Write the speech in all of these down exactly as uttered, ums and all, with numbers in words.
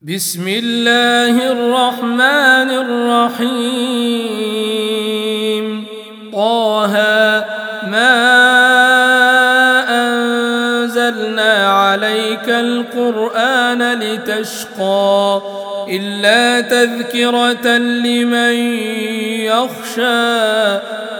بسم الله الرحمن الرحيم طه ما أنزلنا عليك القرآن لتشقى إلا تذكرة لمن يخشى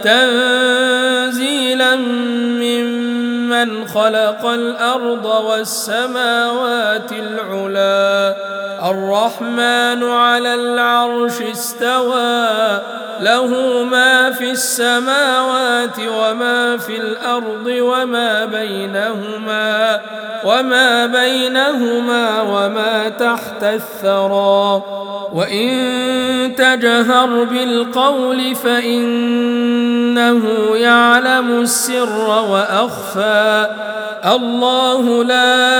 تنزيلا ممن خلق الأرض والسماوات العلى الرحمن على العرش استوى له ما في السماوات وما في الأرض وما بينهما وما بينهما وما تحت الثرى وإن تجهر بالقول فإنه يعلم السر وأخفى الله لا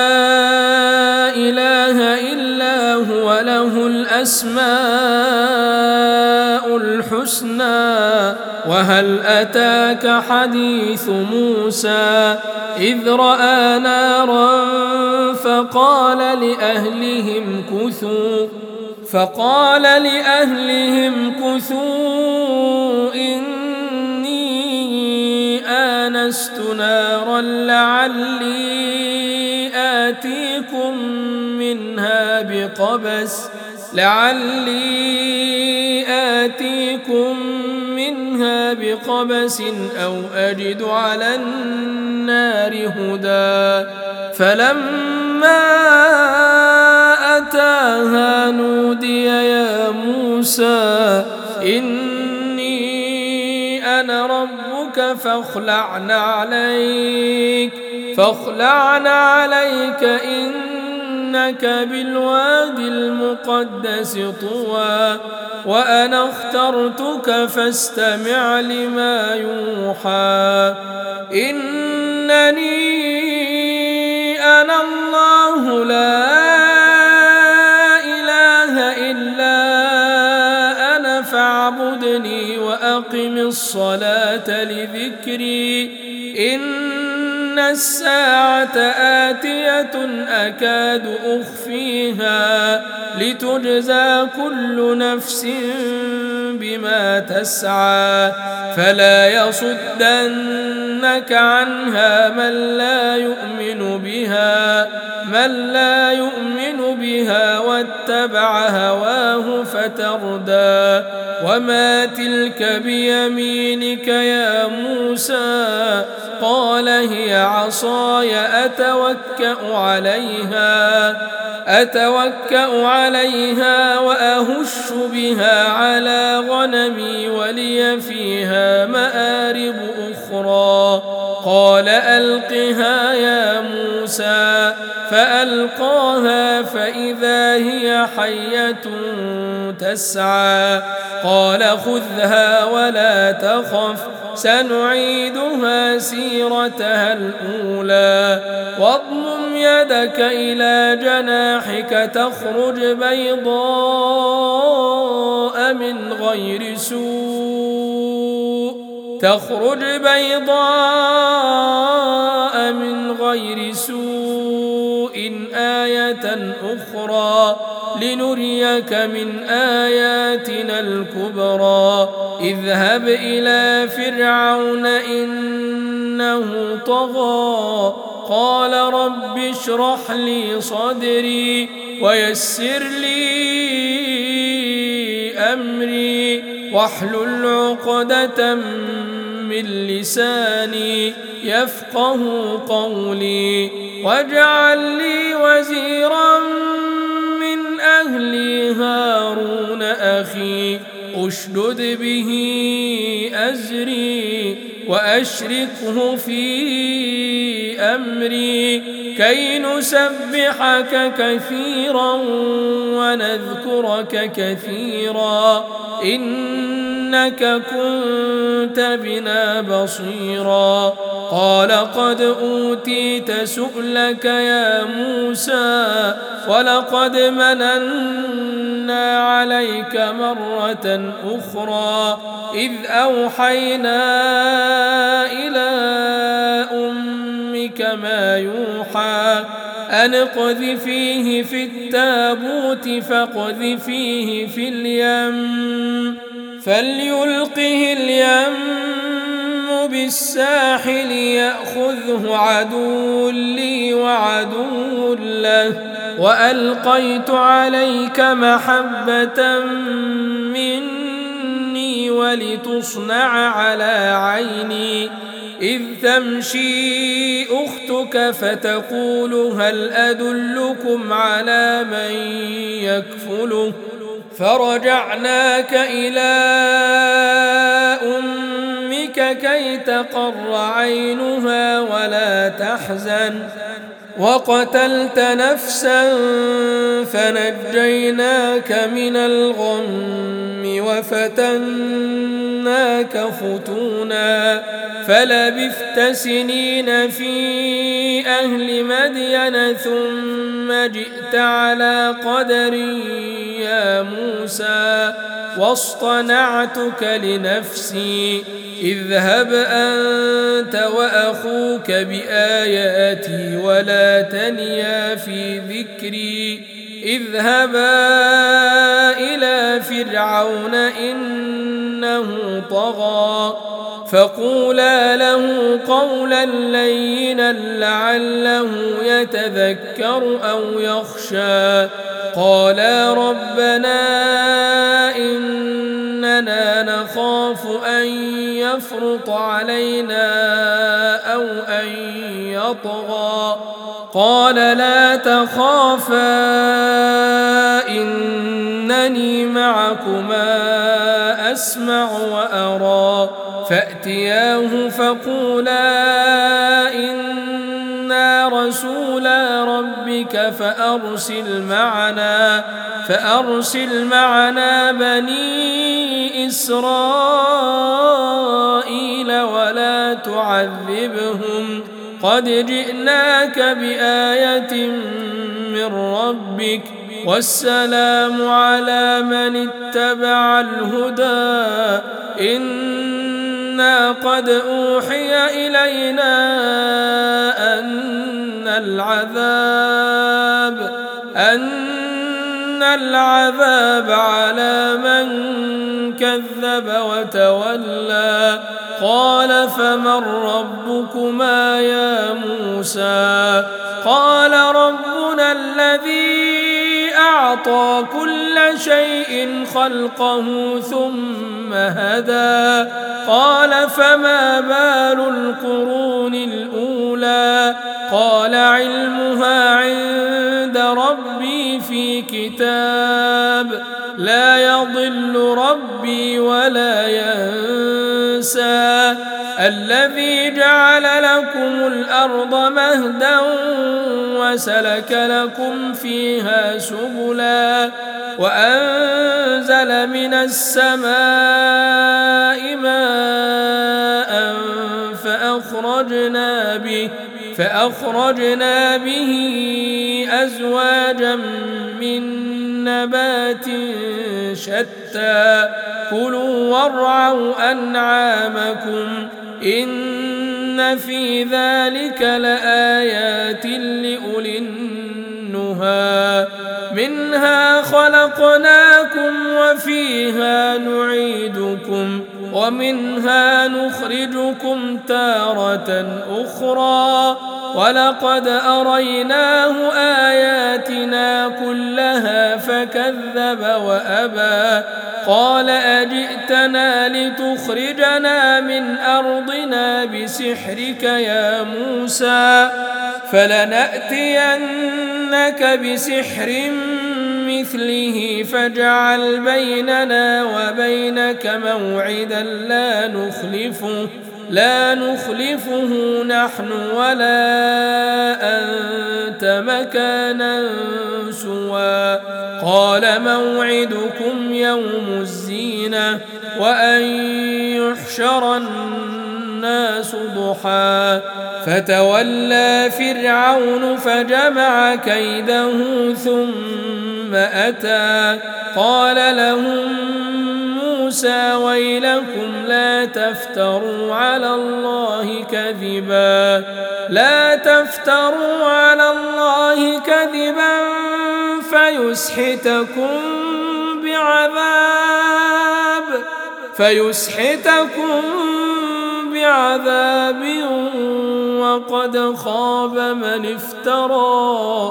إله إلا هو له الأسماء الحسنى وهل أتاك حديث موسى إذ رأى نارا فقال لأهلهم كثوا فقال لأهلهم كثوا إني آنست نارا لعلي آتيكم منها بقبس لعلي آتيكم منها بقبس أو أجد على النار هدى فلما أتاها نودي يا موسى إني أنا ربك فاخلعن عليك فاخلعن عليك إنك بالوادي المقدس طوى وأنا اخترتك فاستمع لما يوحى إنني أنا الله لا إله إلا أنا فاعبدني وأقم الصلاة لذكري إن الساعة آتية أكاد أخفيها لتجزى كل نفس بما تسعى فلا يصدنك عنها من لا يؤمن بها من لا يؤمن بها واتبع هواه فتردى وما تلك بيمينك يا موسى قال هي عصاي أتوكأ عليها أتوكأ عليها وأهش بها على غنمي ولي فيها مآرب أخرى قال ألقها يا موسى فألقاها فإذا هي حية تسعى قال خذها ولا تخف سنعيدها سيرتها الأولى واضمم يدك إلى جناحك تخرج بيضاء من غير سوء تخرج بيضاء من غير سوء آية أخرى لنريك من آياتنا الكبرى اذهب إلى فرعون إنه طغى قال رب اشرح لي صدري ويسر لي أمري واحلل عقدة من لساني يفقه قولي واجعل لي وزيرا من أهلي هارون أخي أشدد به أزري وأشركه في أمري كي نسبحك كثيرا ونذكرك كثيرا إنك كنت بنا بصيرا قال قد أوتيت سؤلك يا موسى ولقد مننا عليك مرة أخرى إذ أوحينا إلى أمك ما يوحى أن اقذفيه في التابوت فاقذفيه في اليم فليلقه اليم بالساحل يأخذه عدو لي وعدو له وألقيت عليك محبة مني ولتصنع على عيني إذ تمشي أختك فتقول هل أدلكم على من يكفله فرجعناك إلى أمك كي تقر عينها ولا تحزن وقتلت نفسا فنجيناك من الغم وفتناك فتونا فلبثت سنين في أهل مدين ثم جئت على قدر يا موسى واصطنعتك لنفسي اذهب أنت وأخوك بآياتي ولا تنيا في ذكري اذهبا إلى فرعون إنه طغى فقولا له قولا لينا لعله يتذكر أو يخشى قالا ربنا إننا نخاف أن يفرط علينا أو أن يطغى قال لا تخافا إنني معكما أسمع وأرى فأتياه فقولا إنا رسولا ربك فأرسل معنا فأرسل معنا بني إسرائيل ولا تعذبهم قد جئناك بآية من ربك والسلام على من اتبع الهدى إنا قد أوحي إلينا أن العذاب أن العذاب على من كذب وتولى قال فمن ربكما يا موسى قال ربنا الذي أعطى كل شيء خلقه ثم هدى قال فما بال القرون الأولى قال علمها عند ربي في كتاب لا يضل ربي ولا ينسى الذي جعل لكم الأرض مهدا وسلك لكم فيها سبلا وأنزل من السماء ماء فأخرجنا به فأخرجنا به أزواجا من نبات شتى كلوا وارعوا أنعامكم إن في ذلك لآيات لأولي النهى منها خلقناكم وفيها نعيدكم ومنها نخرجكم تارة أخرى ولقد أريناه آياتنا كلها فكذب وأبى قال أجئتنا لتخرجنا من أرضنا بسحرك يا موسى فلنأتينك بسحر مثله فاجعل بيننا وبينك موعدا لا نخلفه لا نخلفه نحن ولا أنت مكانا سوى قال موعدكم يوم الزينة وأن يحشر الناس ضحى فتولى فرعون فجمع كيده ثم أتى قال لهم موسى ويلكم لا تفتروا على الله كذبا لا تفتروا على الله كذبا فيسحتكم بعذاب فيسحتكم بعذاب وقد خاب من افترى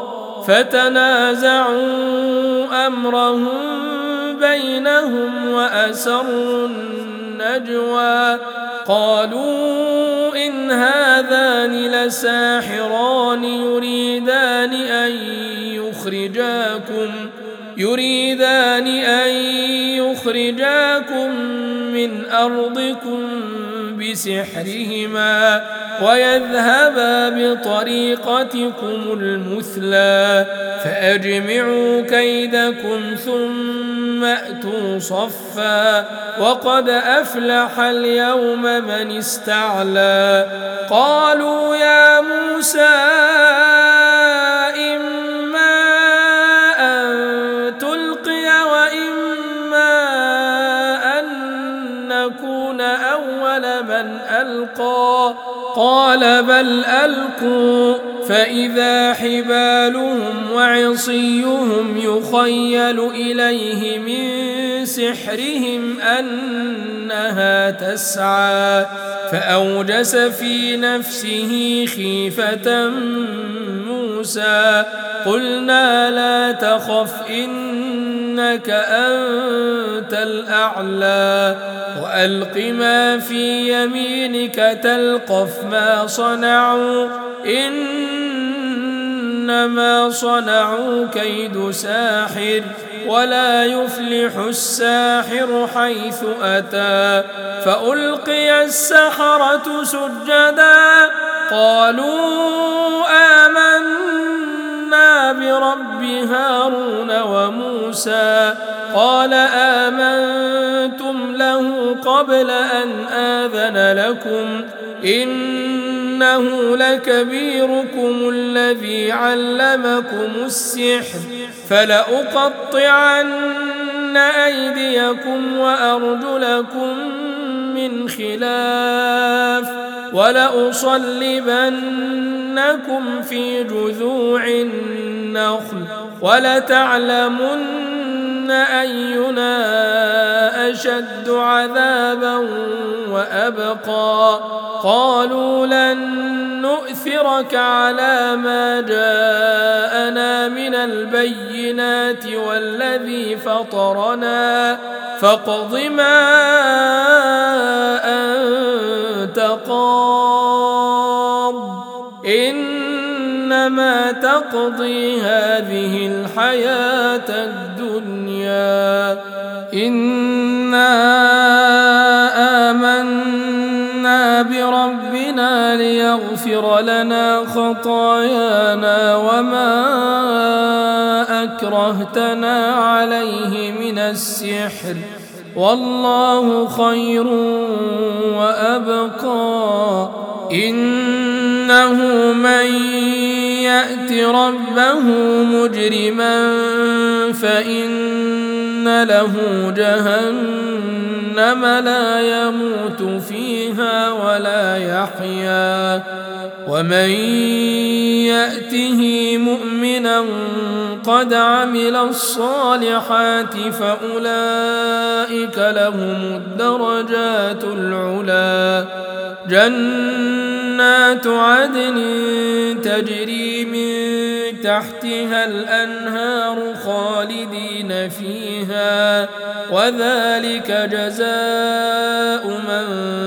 فتنازعوا أمرهم بينهم وأسروا النجوى قالوا إن هذان لساحران يريدان أن يخرجاكم يريدان أن يخرجاكم من أرضكم بسحرهما ويذهبا بطريقتكم المثلى فأجمعوا كيدكم ثم أتوا صفا وقد أفلح اليوم من استعلى قالوا يا موسى إما أن تلقي وإما أن نكون أول من ألقى قال بل ألقوا فإذا حبالهم وعصيهم يخيل إليه من سحرهم أنها تسعى فأوجس في نفسه خيفة موسى قلنا لا تخف إنك أنت الأعلى وألق ما في يمينك تلقف ما صنعوا إنما صنعوا كيد ساحر ولا يفلح الساحر حيث أتى فألقي السحرة سجدا قالوا آمنا برب هارون وموسى قال آمنتم له قبل أن آذن لكم إنه لكبيركم الذي علمكم السحر فلأقطعن أيديكم وأرجلكم من خلاف ولأصلبنكم في جذوع النخل ولتعلمن أينا أشد عذابا وأبقى قالوا لن نؤثرك على ما جاءنا من البينات والذي فطرنا فاقض ما أنت قاض إنما تقضي هذه الحياة الدنيا إنا آمنا بربنا ليغفر لنا خطايانا وما أكرهتنا عليه من السحر والله خير وأبقى إنه من يأت ربه مجرما فإن له جهنم لا يموت فيها ولا يحيا ومن يأته مؤمنا قد عمل الصالحات فأولئك لهم الدرجات العلا جنات عدن تجري من تحتها الأنهار خالدين فيها وذلك جزاء من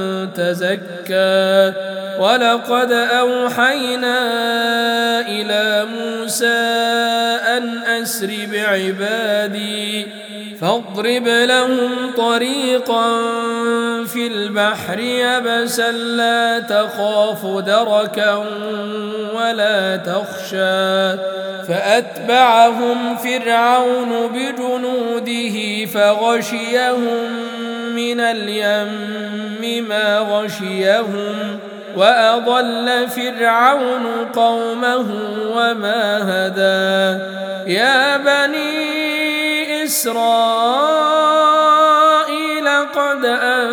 تزكى ولقد أوحينا إلى موسى أن أسر بعبادي فاضرب لهم طريقا في البحر يبسا لا تخاف دركا ولا تخشى فأتبعهم فرعون بجنوده فغشيهم من اليم ما غشيهم وأضل فرعون قومه وما هدى يا بني إسرائيل بعد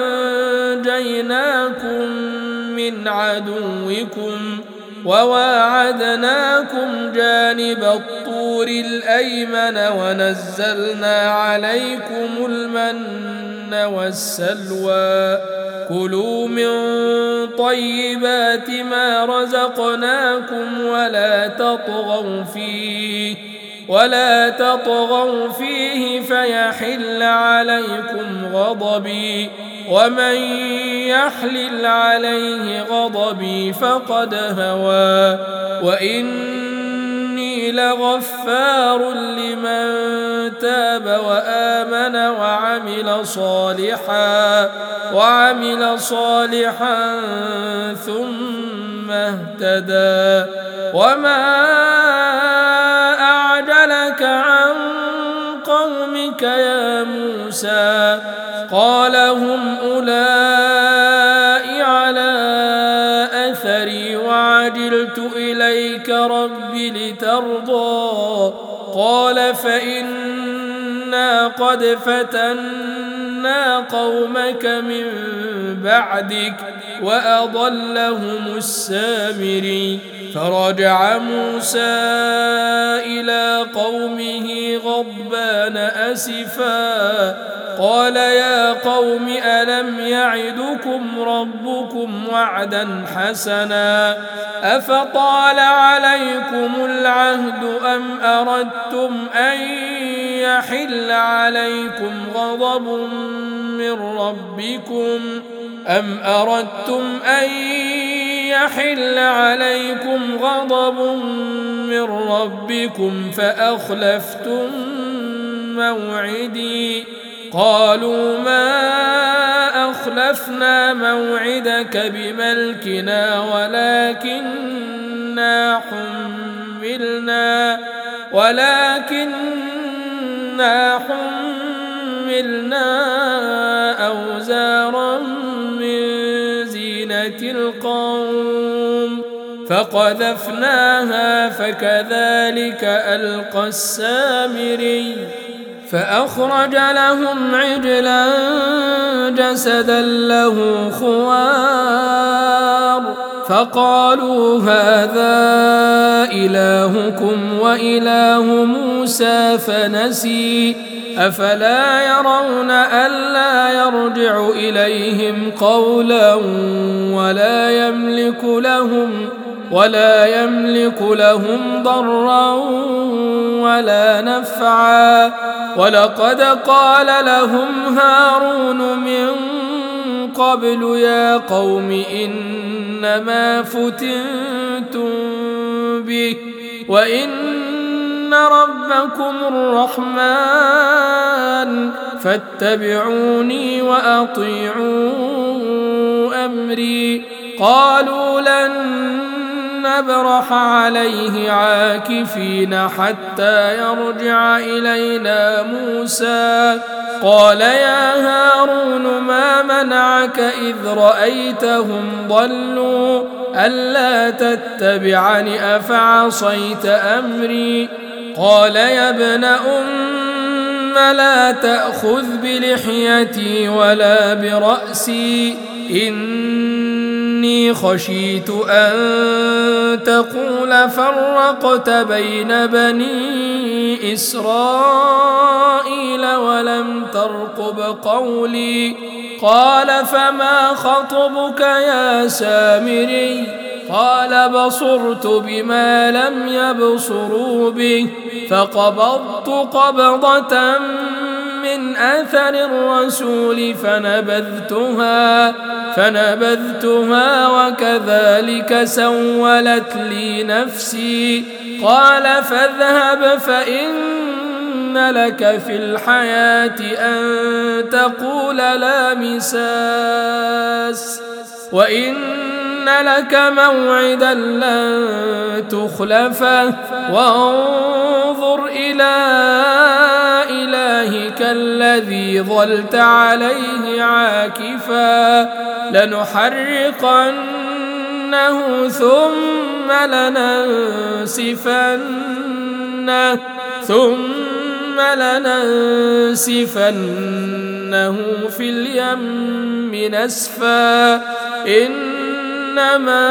أنجيناكم من عدوكم وواعدناكم جانب الطور الأيمن ونزلنا عليكم المن والسلوى كلوا من طيبات ما رزقناكم ولا تطغوا فيه ولا تطغوا فيه فيحل عليكم غضبي ومن يحلل عليه غضبي فقد هوى وإني لغفار لمن تاب وآمن وعمل صالحا وعمل صالحا ثم اهتدى وما أعجلك عن قومك يا موسى قال هم أولئك على أثري وعجلت إليك رب لترضى قال فإنا قد فتنا قومك من بعدك وأضلهم السامري فرجع موسى إلى قومه غضبان أسفا قال يا قوم ألم يعدكم ربكم وعدا حسنا أفطال عليكم العهد أم أردتم أن يحل عليكم غضب من ربكم أم أردتم أن يحل عليكم غضب من ربكم فأخلفتم موعدي قالوا ما أخلفنا موعدك بملكنا ولكننا حملنا ولكننا حملنا أوزارا من زينة القوم فقذفناها فكذلك ألقى السامري فأخرج لهم عجلا جسدا له خوار فقالوا هذا إلهكم وإله موسى فنسي أفلا يرون ألا يرجع إليهم قولا ولا يملك لهم ولا يملك لهم ضرا ولا نفعا ولقد قال لهم هارون من قبل يا قوم إنما فتنتم به وإن ربكم الرحمن فاتبعوني وأطيعوا أمري قالوا لن نبرح عليه عاكفين حتى يرجع إلينا موسى قال يا هارون ما منعك إذ رأيتهم ضلوا ألا تتبعني أفعصيت أمري قال يا ابن أم لا تأخذ بلحيتي ولا برأسي إني خشيت أن تقول فرقت بين بني إسرائيل ولم ترقب قولي قال فما خطبك يا سامري قال بصرت بما لم يبصروا به فقبضت قبضة من أثر الرسول فنبذتها فنبذتها وكذلك سولت لي نفسي قال فاذهب فإن لك في الحياة أن تقول لا مساس وإن لك موعدا لن تخلفه وانظر إلى إلهك الذي ظلت عليه عاكفا لنحرقنه ثم لننسفنه ثم لننسفنه في اليم نسفا إنما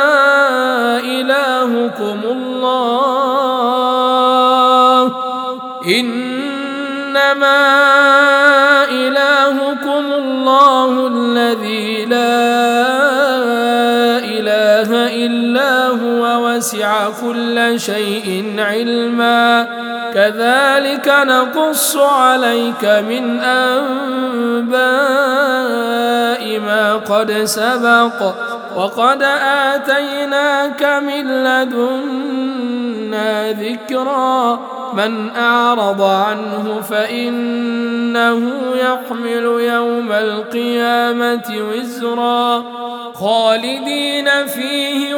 إلهكم الله إنما إلهكم الله الذي لا إله إلا هو وسع كل شيء علما كذلك نقص عليك من أنباء ما قد سبق وقد آتيناك من لدنا ذكرا من أعرض عنه فإنه يحمل يوم القيامة وزرا خالدين فيه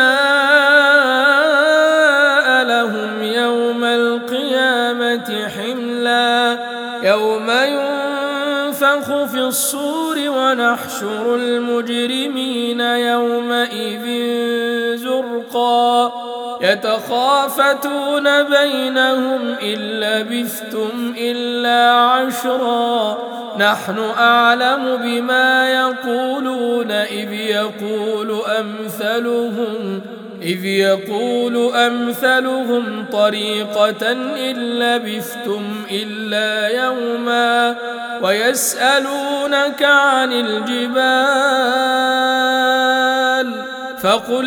وساء لهم يوم القيامة حملا يوم ينفخ في الصور ونحشر المجرمين يومئذ زرقا يتخافتون بينهم إن لبثتم إلا عشرا نحن أعلم بما يقولون إذ يقول أمثلهم إذ يقول أمثلهم طريقة إن لبثتم إلا يوما ويسألونك عن الجبال فقل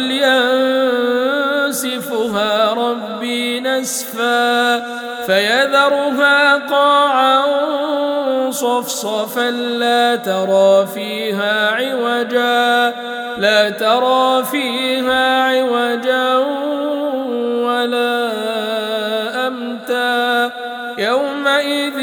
ينسفها ربي نسفا فيذرها قاعا صفصفا لا ترى فيها عوجا لا ترى فيها عوجا ولا أمتا يومئذ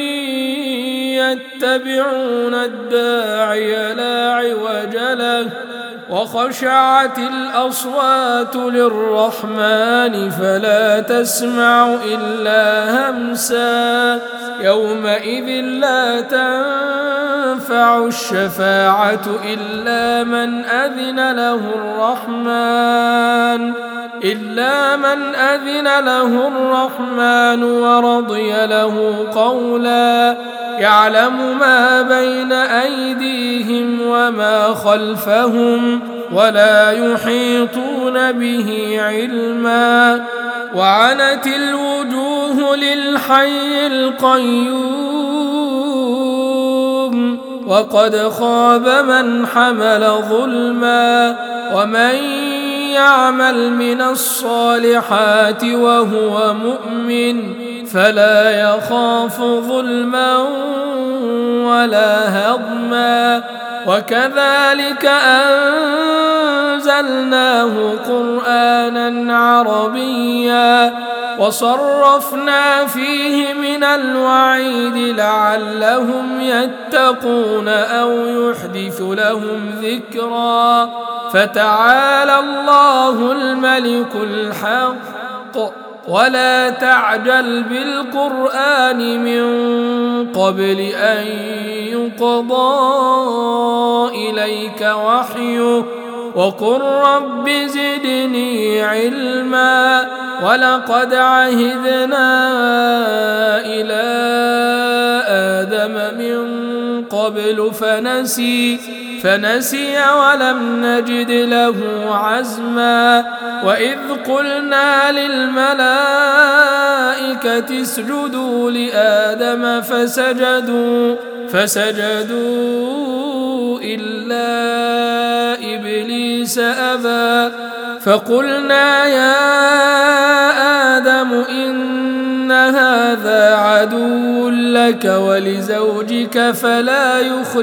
يتبعون الداعي لا عوج له وخشعت الأصوات للرحمن فلا تسمع إلا همسا يومئذ لا تنفع الشفاعة إلا من أذن له الرحمن إلا من أذن له الرحمن ورضي له قولا يعلم ما بين أيديهم وما خلفهم ولا يحيطون به علما وعنت الوجوه للحي القيوم وقد خاب من حمل ظلما ومن يعمل من الصالحات وهو مؤمن فلا يخاف ظلما ولا هضما وكذلك أنزلناه قرآنا عربيا وصرفنا فيه من الوعيد لعلهم يتقون أو يحدث لهم ذكرا فتعالى الله الملك الحق ولا تعجل بالقرآن من قبل أن يقضى إليك وحيه وقل رب زدني علما ولقد عهدنا إلى آدم من قبل فنسي فنسي ولم نجد له عزما وإذ قلنا للملائكة اسجدوا لآدم فسجدوا فسجدوا إلا إبليس أبى فقلنا يا آدم إن هذا عدو لك ولزوجك فلا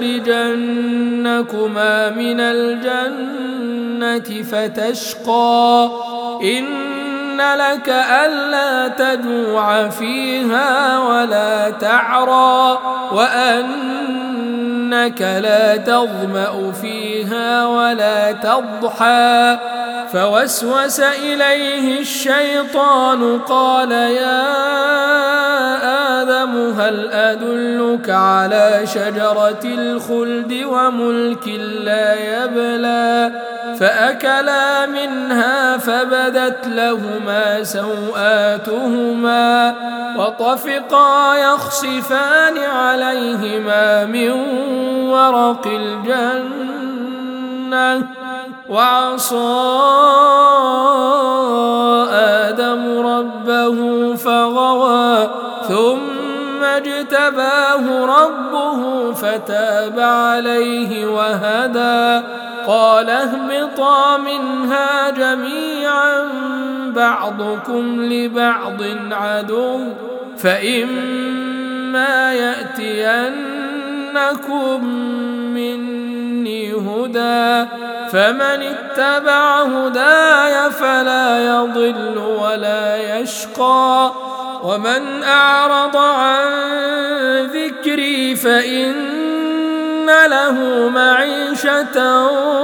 يخرجنكما من الجنة فتشقى إن لك ألا تجوع فيها ولا تعرى وأنك لا تظمأ فيها ولا تضحى فوسوس إليه الشيطان قال يا آدم هل أدلك على شجرة الخلد وملك لا يبلى فأكلا منها فبدت لهما سوآتهما وطفقا يخصفان عليهما من ورق الجنة وعصى آدم ربه فغوى ثم اجتباه ربه فتاب عليه وهدى قال اهبطا منها جميعا بعضكم لبعض عدو فإما يأتينكم مني هدى فمن اتبع هداي فلا يضل ولا يشقى ومن أعرض عن ذكري فإن له معيشة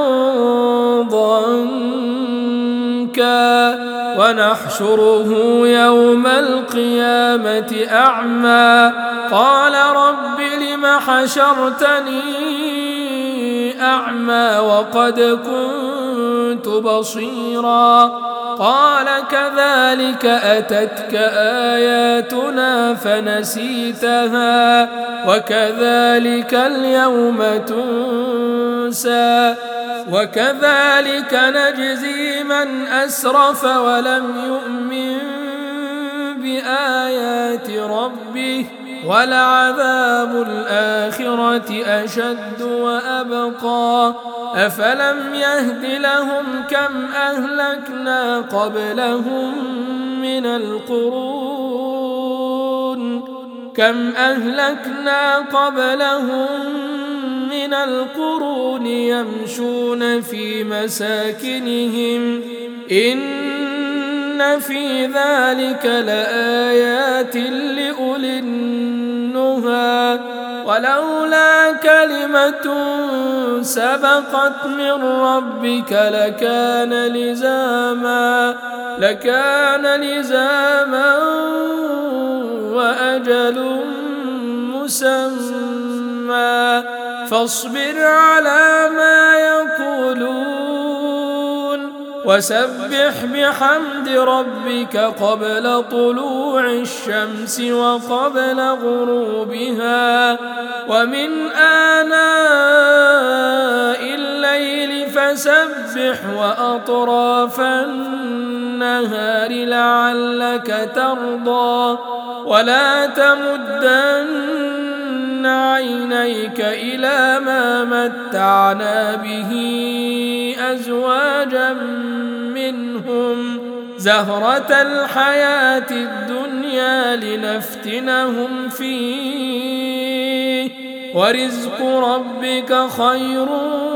ضنكا ونحشره يوم القيامة أعمى قال رب لم حشرتني أعمى وقد كنت بصيرا قال كذلك أتتك آياتنا فنسيتها وكذلك اليوم تنسى وكذلك نجزي من أسرف ولم يؤمن بآيات ربه ولعذاب الآخرة أشد وأبقى أفلم يهد لهم كم أهلكنا قبلهم من القرون كم أهلكنا قبلهم من القرون يمشون في مساكنهم إن في ذلك لآيات لأولي النهى ولولا كلمة سبقت من ربك لكان لزاما لكان لزاما وأجل مسمى فاصبر على ما يقولون وسبح بحمد ربك قبل طلوع الشمس وقبل غروبها ومن آناء الليل فسبح وأطراف النهار لعلك ترضى ولا تمدن عينيك إلى ما متعنا به أزواجا منهم زهرة الحياة الدنيا لنفتنهم فيه ورزق ربك خير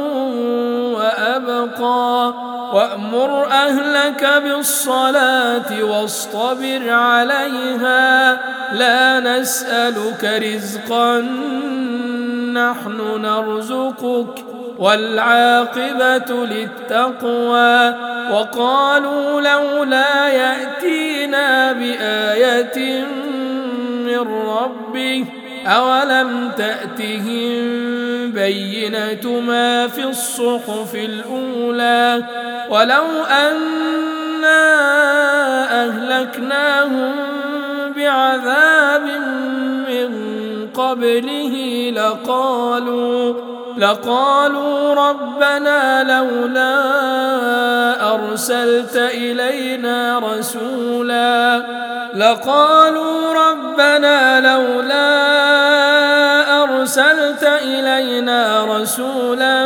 وأبقى وأمر أهلك بالصلاة واصطبر عليها لا نسألك رزقا نحن نرزقك والعاقبة للتقوى وقالوا لولا يأتينا بآية من ربه أولم تأتهم بينة ما في الصحف الأولى ولو أنا أهلكناهم بعذاب من قبله لقالوا لقالوا ربنا لولا أرسلت إلينا رسولا لقالوا ربنا لولا أرسلت إلينا رسولا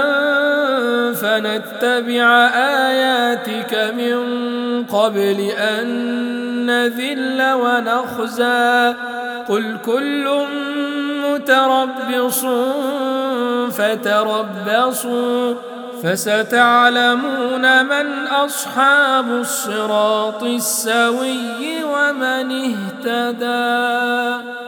فنتبع آياتك من قبل أن نذل ونخزى قل كل متربص فتربصوا فستعلمون من أصحاب الصراط السوي ومن اهتدى.